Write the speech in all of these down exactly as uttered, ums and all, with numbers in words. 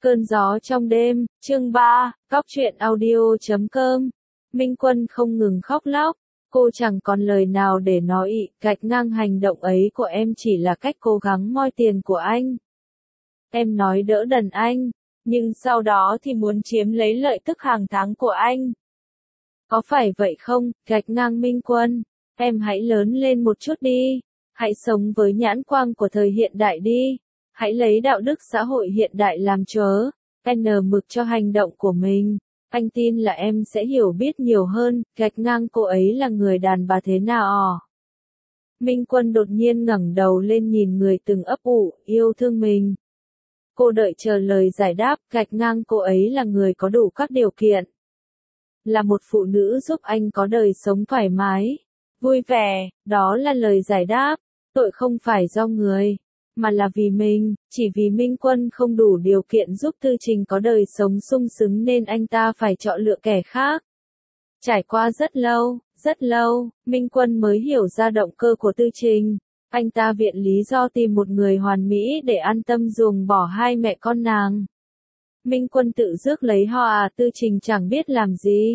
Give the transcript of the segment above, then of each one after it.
Cơn gió trong đêm, chương ba, Góc truyện audio.com. Minh Quân không ngừng khóc lóc, cô chẳng còn lời nào để nói ị, gạch ngang hành động ấy của em chỉ là cách cố gắng moi tiền của anh. Em nói đỡ đần anh, nhưng sau đó thì muốn chiếm lấy lợi tức hàng tháng của anh. Có phải vậy không, gạch ngang Minh Quân, em hãy lớn lên một chút đi, hãy sống với nhãn quang của thời hiện đại đi. Hãy lấy đạo đức xã hội hiện đại làm chớ, n mực cho hành động của mình. Anh tin là em sẽ hiểu biết nhiều hơn, gạch ngang cô ấy là người đàn bà thế nào. Minh Quân đột nhiên ngẩng đầu lên nhìn người từng ấp ủ, yêu thương mình. Cô đợi chờ lời giải đáp, gạch ngang cô ấy là người có đủ các điều kiện. Là một phụ nữ giúp anh có đời sống thoải mái, vui vẻ, đó là lời giải đáp. Tội không phải do người, mà là vì mình, chỉ vì Minh Quân không đủ điều kiện giúp Tư Trình có đời sống sung sướng nên anh ta phải chọn lựa kẻ khác. Trải qua rất lâu, rất lâu, Minh Quân mới hiểu ra động cơ của Tư Trình. Anh ta viện lý do tìm một người hoàn mỹ để an tâm ruồng bỏ hai mẹ con nàng. Minh Quân tự rước lấy ho à, Tư Trình chẳng biết làm gì.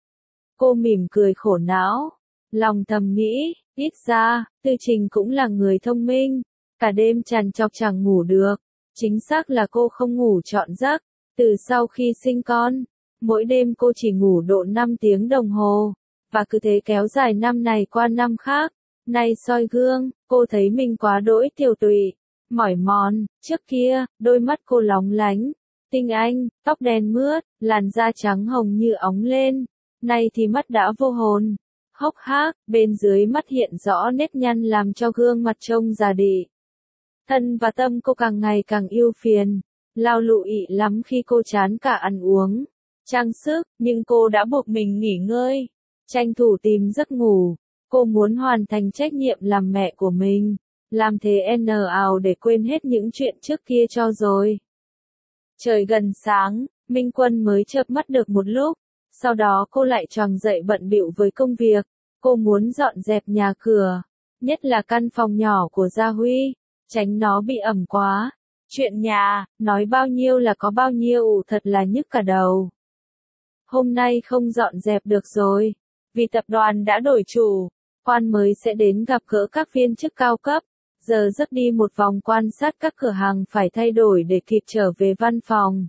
Cô mỉm cười khổ não, lòng thầm nghĩ, ít ra, Tư Trình cũng là người thông minh. Cả đêm trằn trọc chẳng ngủ được, chính xác là cô không ngủ trọn giấc, từ sau khi sinh con, mỗi đêm cô chỉ ngủ độ năm tiếng đồng hồ, và cứ thế kéo dài năm này qua năm khác. Nay soi gương, cô thấy mình quá đỗi tiều tụy, mỏi mòn, trước kia, đôi mắt cô lóng lánh, tinh anh, tóc đen mướt, làn da trắng hồng như óng lên, nay thì mắt đã vô hồn, hốc hác, bên dưới mắt hiện rõ nếp nhăn làm cho gương mặt trông già đị. Thân và tâm cô càng ngày càng ưu phiền, lao lụy lắm khi cô chán cả ăn uống, trang sức, nhưng cô đã buộc mình nghỉ ngơi, tranh thủ tìm giấc ngủ, cô muốn hoàn thành trách nhiệm làm mẹ của mình, làm thế n ào để quên hết những chuyện trước kia cho rồi. Trời gần sáng, Minh Quân mới chợp mắt được một lúc, sau đó cô lại choàng dậy bận bịu với công việc, cô muốn dọn dẹp nhà cửa, nhất là căn phòng nhỏ của Gia Huy. Tránh nó bị ẩm quá. Chuyện nhà, nói bao nhiêu là có bao nhiêu, thật là nhức cả đầu. Hôm nay không dọn dẹp được rồi, vì tập đoàn đã đổi chủ, quan mới sẽ đến gặp gỡ các viên chức cao cấp, giờ giấc đi một vòng quan sát các cửa hàng phải thay đổi để kịp trở về văn phòng.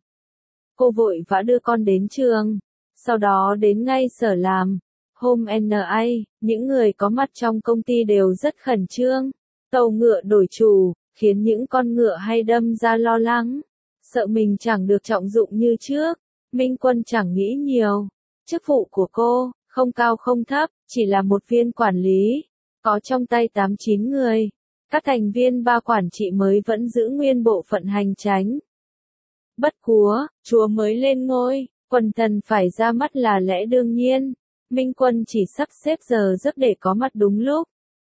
Cô vội vã đưa con đến trường, sau đó đến ngay sở làm. Hôm en a, những người có mặt trong công ty đều rất khẩn trương. Tàu ngựa đổi chủ, khiến những con ngựa hay đâm ra lo lắng, sợ mình chẳng được trọng dụng như trước. Minh Quân chẳng nghĩ nhiều, chức vụ của cô, không cao không thấp, chỉ là một viên quản lý, có trong tay tám chín người, các thành viên ba quản trị mới vẫn giữ nguyên bộ phận hành chánh. Bất cúa, chúa mới lên ngôi, quần thần phải ra mắt là lẽ đương nhiên, Minh Quân chỉ sắp xếp giờ giấc để có mặt đúng lúc.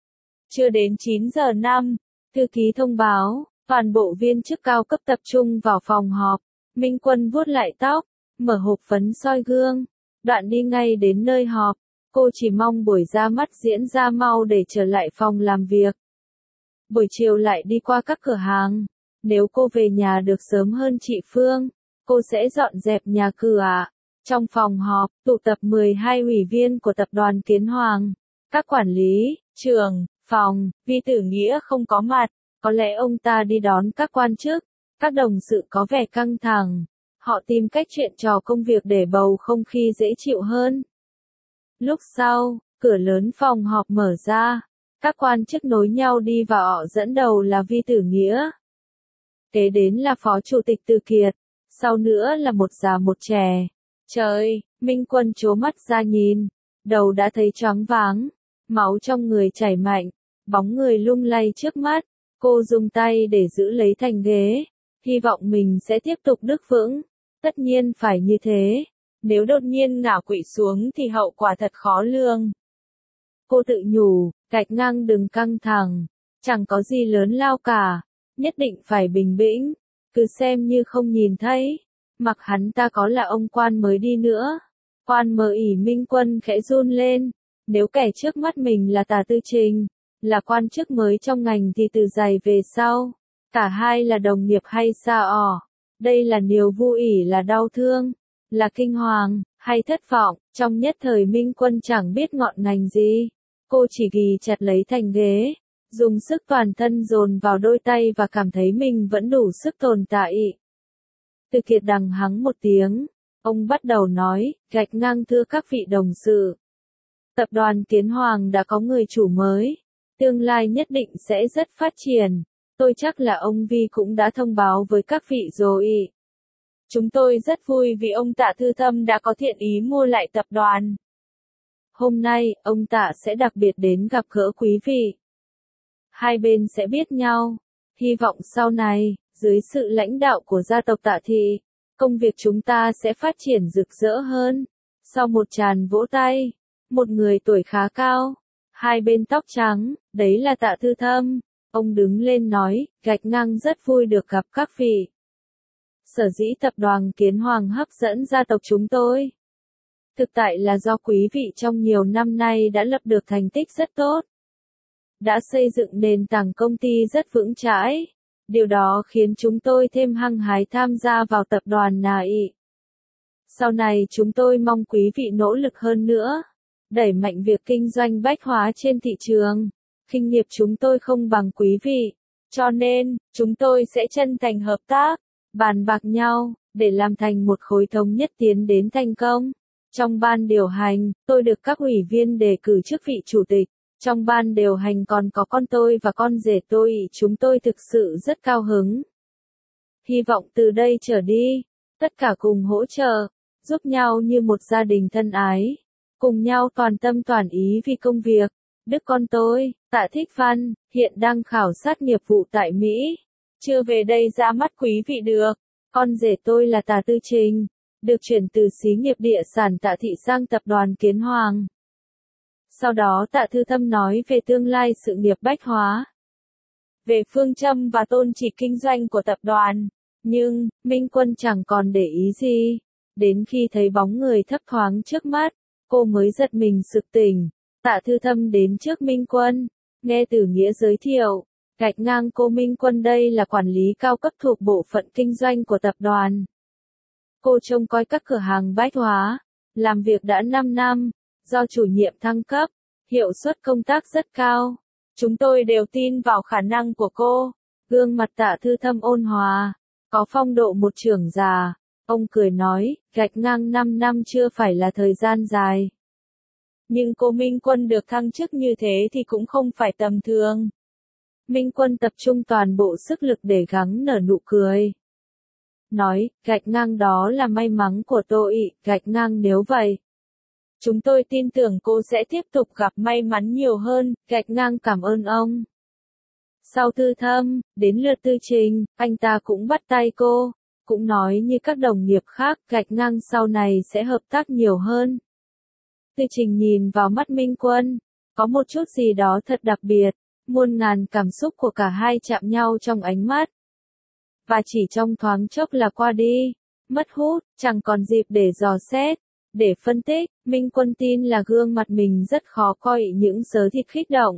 Chưa đến chín giờ năm, thư ký thông báo, toàn bộ viên chức cao cấp tập trung vào phòng họp. Minh Quân vuốt lại tóc, mở hộp phấn soi gương, đoạn đi ngay đến nơi họp. Cô chỉ mong buổi ra mắt diễn ra mau để trở lại phòng làm việc. Buổi chiều lại đi qua các cửa hàng. Nếu cô về nhà được sớm hơn chị Phương, cô sẽ dọn dẹp nhà cửa. Trong phòng họp, tụ tập mười hai ủy viên của tập đoàn Kiến Hoàng, các quản lý, trưởng, phòng, Vi Tử Nghĩa không có mặt, có lẽ ông ta đi đón các quan chức, các đồng sự có vẻ căng thẳng, họ tìm cách chuyện trò công việc để bầu không khí dễ chịu hơn. Lúc sau, cửa lớn phòng họp mở ra, các quan chức nối nhau đi vào, họ dẫn đầu là Vi Tử Nghĩa. Kế đến là Phó Chủ tịch Từ Kiệt, sau nữa là một già một trẻ. Trời, Minh Quân trố mắt ra nhìn, đầu đã thấy choáng váng, máu trong người chảy mạnh. Bóng người lung lay trước mắt, cô dùng tay để giữ lấy thành ghế, hy vọng mình sẽ tiếp tục đứng vững. Tất nhiên phải như thế, nếu đột nhiên ngã quỵ xuống thì hậu quả thật khó lường. Cô tự nhủ, gạch ngang đừng căng thẳng, chẳng có gì lớn lao cả, nhất định phải bình tĩnh, cứ xem như không nhìn thấy, mặc hắn ta có là ông quan mới đi nữa. Quan mờ ỉ Minh Quân khẽ run lên, nếu kẻ trước mắt mình là Tả Tư Trình, là quan chức mới trong ngành thì từ giày về sau, cả hai là đồng nghiệp hay sao ỏ. Đây là niềm vui ỉ là đau thương, là kinh hoàng, hay thất vọng, trong nhất thời Minh Quân chẳng biết ngọn ngành gì. Cô chỉ ghì chặt lấy thành ghế, dùng sức toàn thân dồn vào đôi tay và cảm thấy mình vẫn đủ sức tồn tại. Từ Kiệt đằng hắng một tiếng, ông bắt đầu nói, gạch ngang thưa các vị đồng sự. Tập đoàn Kiến Hoàng đã có người chủ mới, tương lai nhất định sẽ rất phát triển, tôi chắc là ông Vi cũng đã thông báo với các vị rồi. Chúng tôi rất vui vì ông Tạ Thư Thâm đã có thiện ý mua lại tập đoàn. Hôm nay, ông Tạ sẽ đặc biệt đến gặp gỡ quý vị. Hai bên sẽ biết nhau. Hy vọng sau này, dưới sự lãnh đạo của gia tộc Tạ Thị, công việc chúng ta sẽ phát triển rực rỡ hơn. Sau một tràng vỗ tay, một người tuổi khá cao, hai bên tóc trắng, đấy là Tạ Thư Thâm. Ông đứng lên nói, gạch ngang rất vui được gặp các vị. Sở dĩ tập đoàn Kiến Hoàng hấp dẫn gia tộc chúng tôi. Thực tại là do quý vị trong nhiều năm nay đã lập được thành tích rất tốt. Đã xây dựng nền tảng công ty rất vững chãi. Điều đó khiến chúng tôi thêm hăng hái tham gia vào tập đoàn này. Sau này chúng tôi mong quý vị nỗ lực hơn nữa, đẩy mạnh việc kinh doanh bách hóa trên thị trường. Kinh nghiệm chúng tôi không bằng quý vị, cho nên, chúng tôi sẽ chân thành hợp tác, bàn bạc nhau, để làm thành một khối thống nhất tiến đến thành công. Trong ban điều hành, tôi được các ủy viên đề cử chức vị chủ tịch. Trong ban điều hành còn có con tôi và con rể tôi, chúng tôi thực sự rất cao hứng. Hy vọng từ đây trở đi, tất cả cùng hỗ trợ, giúp nhau như một gia đình thân ái, cùng nhau toàn tâm toàn ý vì công việc. Đức con tôi, Tạ Thích Văn, hiện đang khảo sát nghiệp vụ tại Mỹ. Chưa về đây ra mắt quý vị được. Con rể tôi là Tạ Tư Trình, được chuyển từ xí nghiệp địa sản Tạ Thị sang tập đoàn Kiến Hoàng. Sau đó Tạ Thư Thâm nói về tương lai sự nghiệp bách hóa, về phương châm và tôn chỉ kinh doanh của tập đoàn. Nhưng, Minh Quân chẳng còn để ý gì. Đến khi thấy bóng người thấp thoáng trước mắt, cô mới giật mình sực tỉnh. Tạ Thư Thâm đến trước Minh Quân, nghe Tử Nghĩa giới thiệu, gạch ngang cô Minh Quân đây là quản lý cao cấp thuộc bộ phận kinh doanh của tập đoàn. Cô trông coi các cửa hàng bách hóa, làm việc đã năm năm, do chủ nhiệm thăng cấp, hiệu suất công tác rất cao. Chúng tôi đều tin vào khả năng của cô. Gương mặt Tạ Thư Thâm ôn hòa, có phong độ một trưởng già. Ông cười nói, gạch ngang năm năm chưa phải là thời gian dài. Nhưng cô Minh Quân được thăng chức như thế thì cũng không phải tầm thường. Minh Quân tập trung toàn bộ sức lực để gắng nở nụ cười. Nói, gạch ngang đó là may mắn của tôi, gạch ngang nếu vậy. Chúng tôi tin tưởng cô sẽ tiếp tục gặp may mắn nhiều hơn, gạch ngang cảm ơn ông. Sau Thư Thâm, đến lượt Tư Trình, anh ta cũng bắt tay cô, cũng nói như các đồng nghiệp khác, gạch ngang sau này sẽ hợp tác nhiều hơn. Tư Trình nhìn vào mắt Minh Quân, có một chút gì đó thật đặc biệt, muôn ngàn cảm xúc của cả hai chạm nhau trong ánh mắt. Và chỉ trong thoáng chốc là qua đi, mất hút, chẳng còn dịp để dò xét, để phân tích. Minh Quân tin là gương mặt mình rất khó coi những sớ thịt kích động.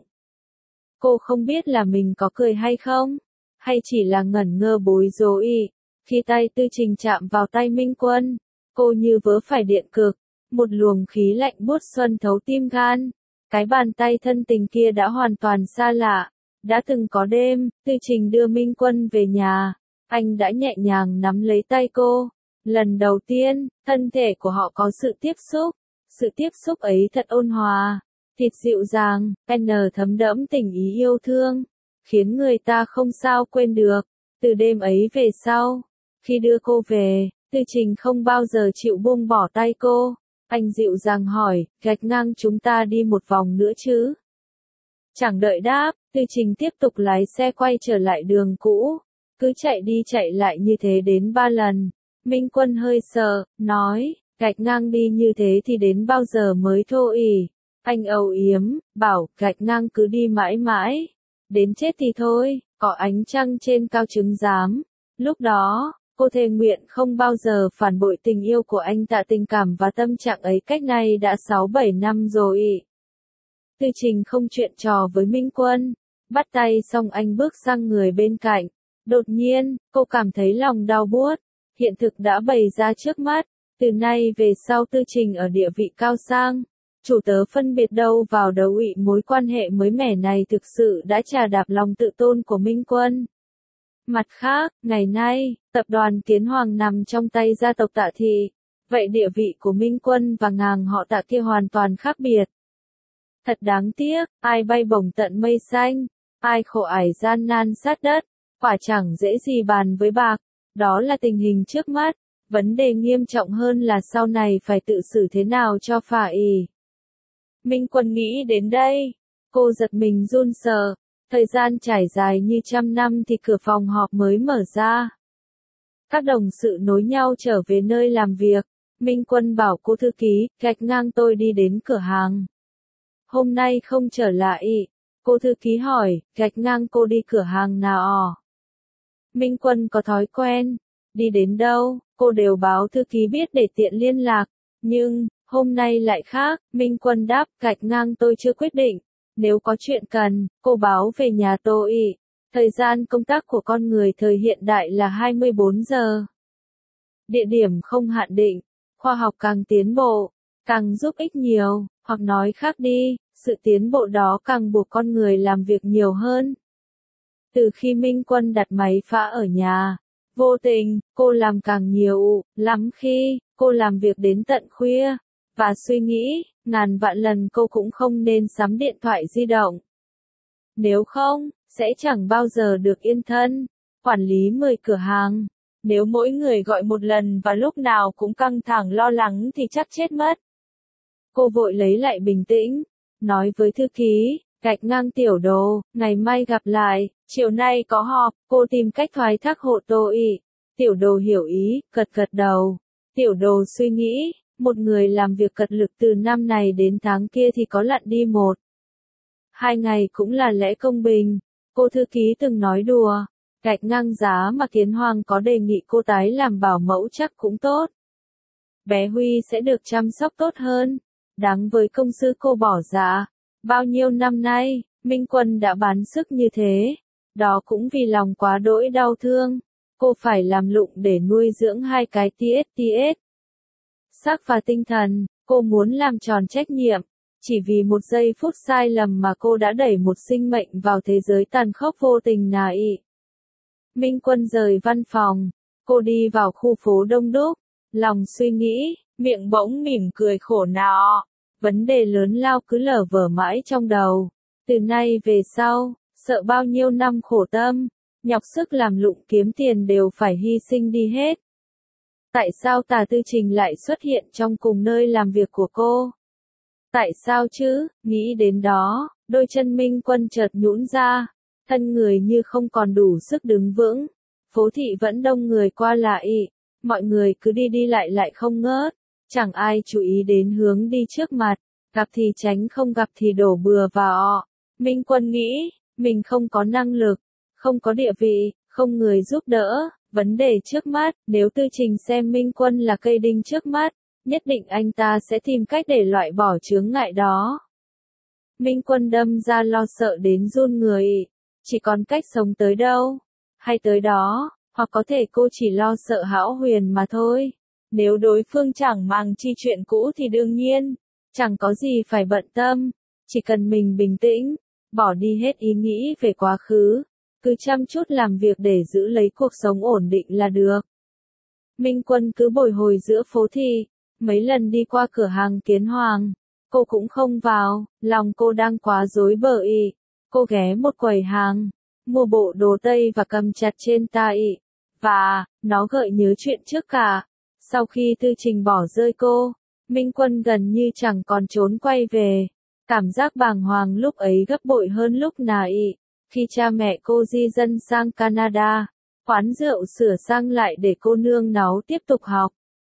Cô không biết là mình có cười hay không, hay chỉ là ngẩn ngơ bối rối. Khi tay Tư Trình chạm vào tay Minh Quân, cô như vớ phải điện cực, một luồng khí lạnh buốt xuân thấu tim gan. Cái bàn tay thân tình kia đã hoàn toàn xa lạ. Đã từng có đêm, Tư Trình đưa Minh Quân về nhà, anh đã nhẹ nhàng nắm lấy tay cô. Lần đầu tiên, thân thể của họ có sự tiếp xúc. Sự tiếp xúc ấy thật ôn hòa, thịt dịu dàng, n thấm đẫm tình ý yêu thương, khiến người ta không sao quên được. Từ đêm ấy về sau, khi đưa cô về, Tư Trình không bao giờ chịu buông bỏ tay cô. Anh dịu dàng hỏi, gạch ngang chúng ta đi một vòng nữa chứ? Chẳng đợi đáp, Tư Trình tiếp tục lái xe quay trở lại đường cũ. Cứ chạy đi chạy lại như thế đến ba lần. Minh Quân hơi sợ, nói, gạch ngang đi như thế thì đến bao giờ mới thôi ỉ. Anh âu yếm, bảo, gạch ngang cứ đi mãi mãi. Đến chết thì thôi, có ánh trăng trên cao chứng giám. Lúc đó, cô thề nguyện không bao giờ phản bội tình yêu của anh. Tạ tình cảm và tâm trạng ấy cách nay đã sáu bảy năm rồi. Tư Trình không chuyện trò với Minh Quân. Bắt tay xong anh bước sang người bên cạnh. Đột nhiên, cô cảm thấy lòng đau buốt. Hiện thực đã bày ra trước mắt, từ nay về sau Tư Trình ở địa vị cao sang, chủ tớ phân biệt đâu vào đâu ị mối quan hệ mới mẻ này thực sự đã trà đạp lòng tự tôn của Minh Quân. Mặt khác, ngày nay, tập đoàn Kiến Hoàng nằm trong tay gia tộc Tạ Thị, vậy địa vị của Minh Quân và ngàng họ Tạ kia hoàn toàn khác biệt. Thật đáng tiếc, ai bay bổng tận mây xanh, ai khổ ải gian nan sát đất, quả chẳng dễ gì bàn với bạc, đó là tình hình trước mắt, vấn đề nghiêm trọng hơn là sau này phải tự xử thế nào cho phải. Minh Quân nghĩ đến đây, cô giật mình run sợ, thời gian trải dài như trăm năm thì cửa phòng họp mới mở ra. Các đồng sự nối nhau trở về nơi làm việc, Minh Quân bảo cô thư ký, gạch ngang tôi đi đến cửa hàng. Hôm nay không trở lại, cô thư ký hỏi, gạch ngang cô đi cửa hàng nào? Minh Quân có thói quen, đi đến đâu, cô đều báo thư ký biết để tiện liên lạc, nhưng, hôm nay lại khác, Minh Quân đáp, gạch ngang tôi chưa quyết định, nếu có chuyện cần, cô báo về nhà tôi. Thời gian công tác của con người thời hiện đại là hai mươi bốn giờ. Địa điểm không hạn định, khoa học càng tiến bộ, càng giúp ích nhiều, hoặc nói khác đi, sự tiến bộ đó càng buộc con người làm việc nhiều hơn. Từ khi Minh Quân đặt máy pha ở nhà, vô tình, cô làm càng nhiều, lắm khi, cô làm việc đến tận khuya, và suy nghĩ, ngàn vạn lần cô cũng không nên sắm điện thoại di động. Nếu không, sẽ chẳng bao giờ được yên thân. Quản lý mười cửa hàng, nếu mỗi người gọi một lần và lúc nào cũng căng thẳng lo lắng thì chắc chết mất. Cô vội lấy lại bình tĩnh, nói với thư ký, gạch ngang tiểu đồ, ngày mai gặp lại, chiều nay có họp, cô tìm cách thoái thác hộ tôi. Tiểu đồ hiểu ý, gật gật đầu. Tiểu đồ suy nghĩ, một người làm việc cật lực từ năm này đến tháng kia thì có lặn đi một. Hai ngày cũng là lẽ công bình. Cô thư ký từng nói đùa, gạch ngang giá mà Kiến Hoàng có đề nghị cô tái làm bảo mẫu chắc cũng tốt. Bé Huy sẽ được chăm sóc tốt hơn, đáng với công sức cô bỏ ra. Bao nhiêu năm nay, Minh Quân đã bán sức như thế, đó cũng vì lòng quá đỗi đau thương, cô phải làm lụng để nuôi dưỡng hai cái tê ét tê ét. Xác và tinh thần, cô muốn làm tròn trách nhiệm. Chỉ vì một giây phút sai lầm mà cô đã đẩy một sinh mệnh vào thế giới tàn khốc vô tình nà ị. Minh Quân rời văn phòng, cô đi vào khu phố đông đúc, lòng suy nghĩ, miệng bỗng mỉm cười khổ não. Vấn đề lớn lao cứ lở vở mãi trong đầu. Từ nay về sau, sợ bao nhiêu năm khổ tâm, nhọc sức làm lụng kiếm tiền đều phải hy sinh đi hết. Tại sao Tả Tư Trình lại xuất hiện trong cùng nơi làm việc của cô? Tại sao chứ, nghĩ đến đó, đôi chân Minh Quân chợt nhũn ra, thân người như không còn đủ sức đứng vững. Phố thị vẫn đông người qua lại, mọi người cứ đi đi lại lại không ngớt, chẳng ai chú ý đến hướng đi trước mặt, gặp thì tránh không gặp thì đổ bừa vào. Minh Quân nghĩ, mình không có năng lực, không có địa vị, không người giúp đỡ, vấn đề trước mắt, nếu Tư Trình xem Minh Quân là cây đinh trước mắt, nhất định anh ta sẽ tìm cách để loại bỏ chướng ngại đó. Minh Quân đâm ra lo sợ đến run người, chỉ còn cách sống tới đâu, hay tới đó, hoặc có thể cô chỉ lo sợ Hão Huyền mà thôi. Nếu đối phương chẳng màng chi chuyện cũ thì đương nhiên, chẳng có gì phải bận tâm, chỉ cần mình bình tĩnh, bỏ đi hết ý nghĩ về quá khứ, cứ chăm chút làm việc để giữ lấy cuộc sống ổn định là được. Minh Quân cứ bồi hồi giữa phố thị, mấy lần đi qua cửa hàng Kiến Hoàng, cô cũng không vào, lòng cô đang quá rối bời. Cô ghé một quầy hàng, mua bộ đồ tây và cầm chặt trên tay, và, nó gợi nhớ chuyện trước cả. Sau khi Tư Trình bỏ rơi cô, Minh Quân gần như chẳng còn trốn quay về. Cảm giác bàng hoàng lúc ấy gấp bội hơn lúc nãy, khi cha mẹ cô di dân sang Canada, quán rượu sửa sang lại để cô nương náu tiếp tục học.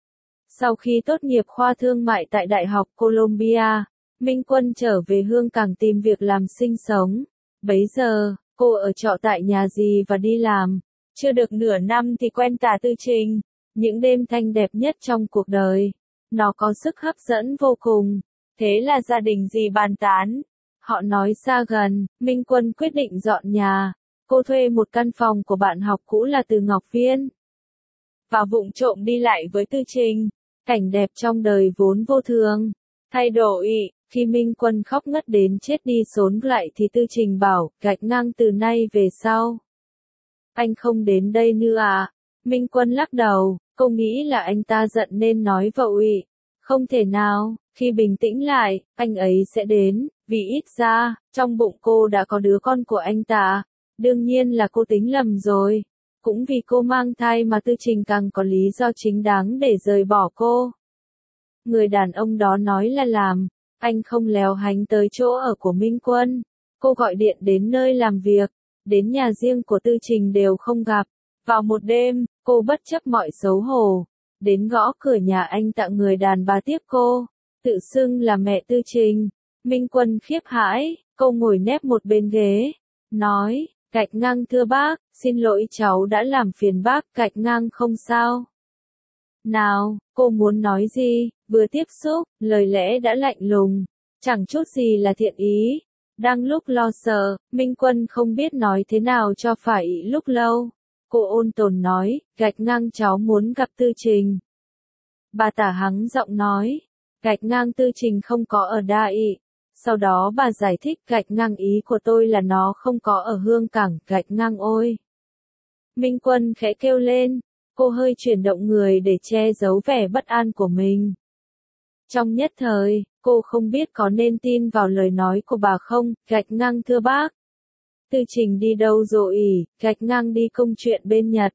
Sau khi tốt nghiệp khoa thương mại tại Đại học Columbia, Minh Quân trở về Hương Cảng tìm việc làm sinh sống. Bấy giờ, cô ở trọ tại nhà dì và đi làm. Chưa được nửa năm thì quen Tả Tư Trình. Những đêm thanh đẹp nhất trong cuộc đời. Nó có sức hấp dẫn vô cùng. Thế là gia đình dì bàn tán. Họ nói xa gần, Minh Quân quyết định dọn nhà. Cô thuê một căn phòng của bạn học cũ là Từ Ngọc Viên. và vụng trộm đi lại với Tư Trình. Cảnh đẹp trong đời vốn vô thường, thay đổi. Khi Minh Quân khóc ngất đến chết đi xốn lại thì Tư Trình bảo, gạch ngang từ nay về sau. Anh không đến đây nữa à? Minh Quân lắc đầu, cô nghĩ là anh ta giận nên nói vậy. Không thể nào, khi bình tĩnh lại, anh ấy sẽ đến, vì ít ra, trong bụng cô đã có đứa con của anh ta. Đương nhiên là cô tính lầm rồi. Cũng vì cô mang thai mà Tư Trình càng có lý do chính đáng để rời bỏ cô. Người đàn ông đó nói là làm, anh không léo hánh tới chỗ ở của Minh Quân. Cô gọi điện đến nơi làm việc, đến nhà riêng của Tư Trình đều không gặp. Vào một đêm, cô bất chấp mọi xấu hổ, đến gõ cửa nhà anh tặng người đàn bà tiếp cô, tự xưng là mẹ Tư Trình. Minh Quân khiếp hãi, cô ngồi nép một bên ghế, nói, gạch ngang thưa bác, xin lỗi cháu đã làm phiền bác, gạch ngang không sao. Nào, cô muốn nói gì, vừa tiếp xúc, lời lẽ đã lạnh lùng, chẳng chút gì là thiện ý. Đang lúc lo sợ, Minh Quân không biết nói thế nào cho phải lúc lâu. Cô ôn tồn nói, gạch ngang cháu muốn gặp Tư Trình. Bà tả hắng giọng nói, gạch ngang Tư Trình không có ở Đa Ị. Sau đó bà giải thích gạch ngang ý của tôi là nó không có ở Hương Cảng, gạch ngang ôi. Minh Quân khẽ kêu lên, cô hơi chuyển động người để che giấu vẻ bất an của mình. Trong nhất thời, cô không biết có nên tin vào lời nói của bà không, gạch ngang thưa bác. Tư Trình đi đâu rồi, gạch ngang đi công chuyện bên Nhật.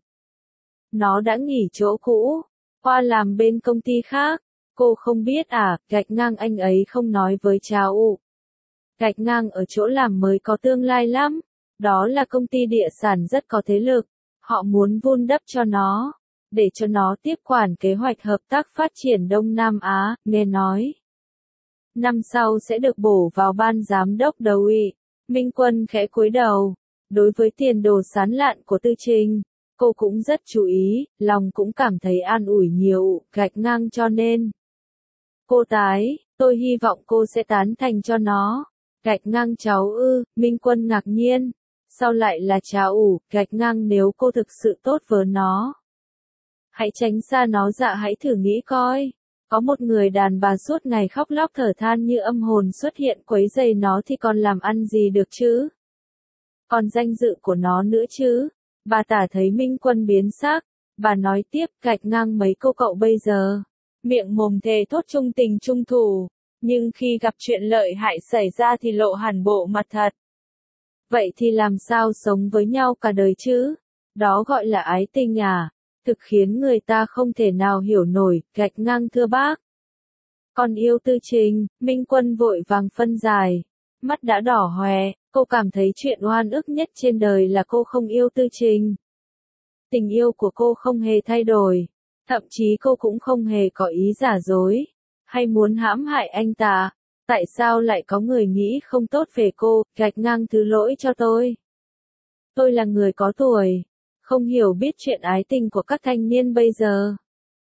Nó đã nghỉ chỗ cũ, qua làm bên công ty khác. Cô không biết à, gạch ngang anh ấy không nói với cháu. Gạch ngang ở chỗ làm mới có tương lai lắm. Đó là công ty địa sản rất có thế lực. Họ muốn vun đắp cho nó, để cho nó tiếp quản kế hoạch hợp tác phát triển Đông Nam Á, nghe nói. Năm sau sẽ được bổ vào ban giám đốc đầu ủy. Minh Quân khẽ cúi đầu. Đối với tiền đồ sáng lạn của Tư Trình, cô cũng rất chú ý, lòng cũng cảm thấy an ủi nhiều, gạch ngang cho nên. Cô tái, tôi hy vọng cô sẽ tán thành cho nó. Gạch ngang cháu ư, Minh Quân ngạc nhiên. Sao lại là cháu ủ, gạch ngang nếu cô thực sự tốt với nó. Hãy tránh xa nó dạ hãy thử nghĩ coi. Có một người đàn bà suốt ngày khóc lóc thở than như âm hồn xuất hiện quấy rầy nó thì còn làm ăn gì được chứ? Còn danh dự của nó nữa chứ? Bà tả thấy Minh Quân biến sắc. Bà nói tiếp, gạch ngang mấy cô cậu bây giờ. Miệng mồm thề thốt trung tình trung thù. Nhưng khi gặp chuyện lợi hại xảy ra thì lộ hẳn bộ mặt thật. Vậy thì làm sao sống với nhau cả đời chứ? Đó gọi là ái tình à? Thực khiến người ta không thể nào hiểu nổi, gạch ngang thưa bác. Còn yêu Tư Trình, Minh Quân vội vàng phân dài. Mắt đã đỏ hoe, cô cảm thấy chuyện oan ức nhất trên đời là cô không yêu Tư Trình. Tình yêu của cô không hề thay đổi. Thậm chí cô cũng không hề có ý giả dối. Hay muốn hãm hại anh ta. Tại sao lại có người nghĩ không tốt về cô, gạch ngang thứ lỗi cho tôi. Tôi là người có tuổi. Không hiểu biết chuyện ái tình của các thanh niên bây giờ.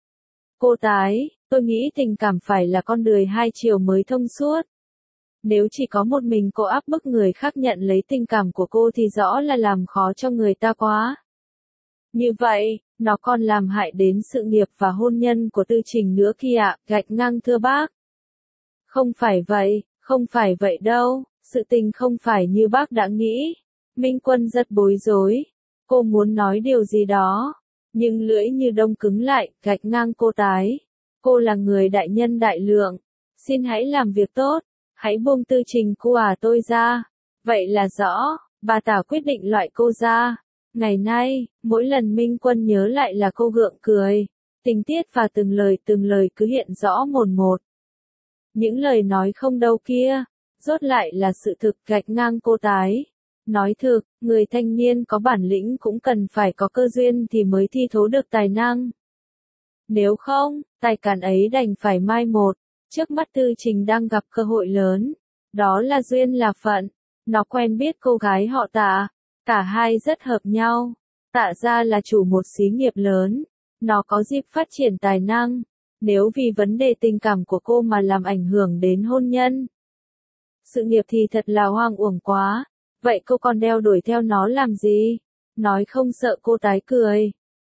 Cô tái, tôi nghĩ tình cảm phải là con đường hai chiều mới thông suốt. Nếu chỉ có một mình cô áp bức người khác nhận lấy tình cảm của cô thì rõ là làm khó cho người ta quá. Như vậy, nó còn làm hại đến sự nghiệp và hôn nhân của Tư Trình nữa kìa, gạch ngang thưa bác. Không phải vậy, không phải vậy đâu, sự tình không phải như bác đã nghĩ. Minh Quân rất bối rối. Cô muốn nói điều gì đó, nhưng lưỡi như đông cứng lại, gạch ngang cô tái. Cô là người đại nhân đại lượng. Xin hãy làm việc tốt, hãy buông Tư Trình cô à tôi ra. Vậy là rõ, bà tả quyết định loại cô ra. Ngày nay, mỗi lần Minh Quân nhớ lại là cô gượng cười. Tình tiết và từng lời từng lời cứ hiện rõ mồn một. Những lời nói không đâu kia, rốt lại là sự thực, gạch ngang cô tái. Nói thực, người thanh niên có bản lĩnh cũng cần phải có cơ duyên thì mới thi thố được tài năng. Nếu không, tài cản ấy đành phải mai một. Trước mắt Tư Trình đang gặp cơ hội lớn. Đó là duyên là phận. Nó quen biết cô gái họ Tạ. Cả hai rất hợp nhau. Tạ ra là chủ một xí nghiệp lớn. Nó có dịp phát triển tài năng. Nếu vì vấn đề tình cảm của cô mà làm ảnh hưởng đến hôn nhân, sự nghiệp thì thật là hoang uổng quá. Vậy cô còn đeo đuổi theo nó làm gì? Nói không sợ cô tái cười.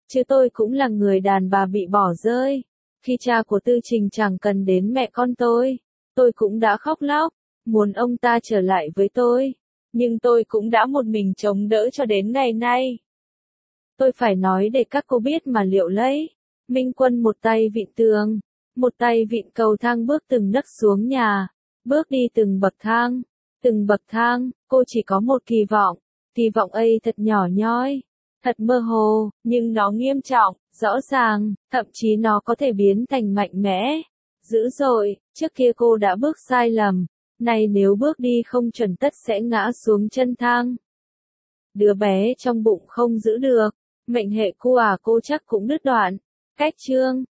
chứ tôi cũng là người đàn bà bị bỏ rơi. Khi cha của Tư Trình chẳng cần đến mẹ con tôi, tôi cũng đã khóc lóc, muốn ông ta trở lại với tôi. Nhưng tôi cũng đã một mình chống đỡ cho đến ngày nay. Tôi phải nói để các cô biết mà liệu lấy. Minh Quân một tay vịn tường, một tay vịn cầu thang bước từng nấc xuống nhà, bước đi từng bậc thang, từng bậc thang, cô chỉ có một kỳ vọng, kỳ vọng ấy thật nhỏ nhoi, thật mơ hồ, nhưng nó nghiêm trọng, rõ ràng, thậm chí nó có thể biến thành mạnh mẽ, dữ dội. Trước kia cô đã bước sai lầm, này nếu bước đi không chuẩn tất sẽ ngã xuống chân thang. Đứa bé trong bụng không giữ được, mệnh hệ cô à cô chắc cũng đứt đoạn. Cách chương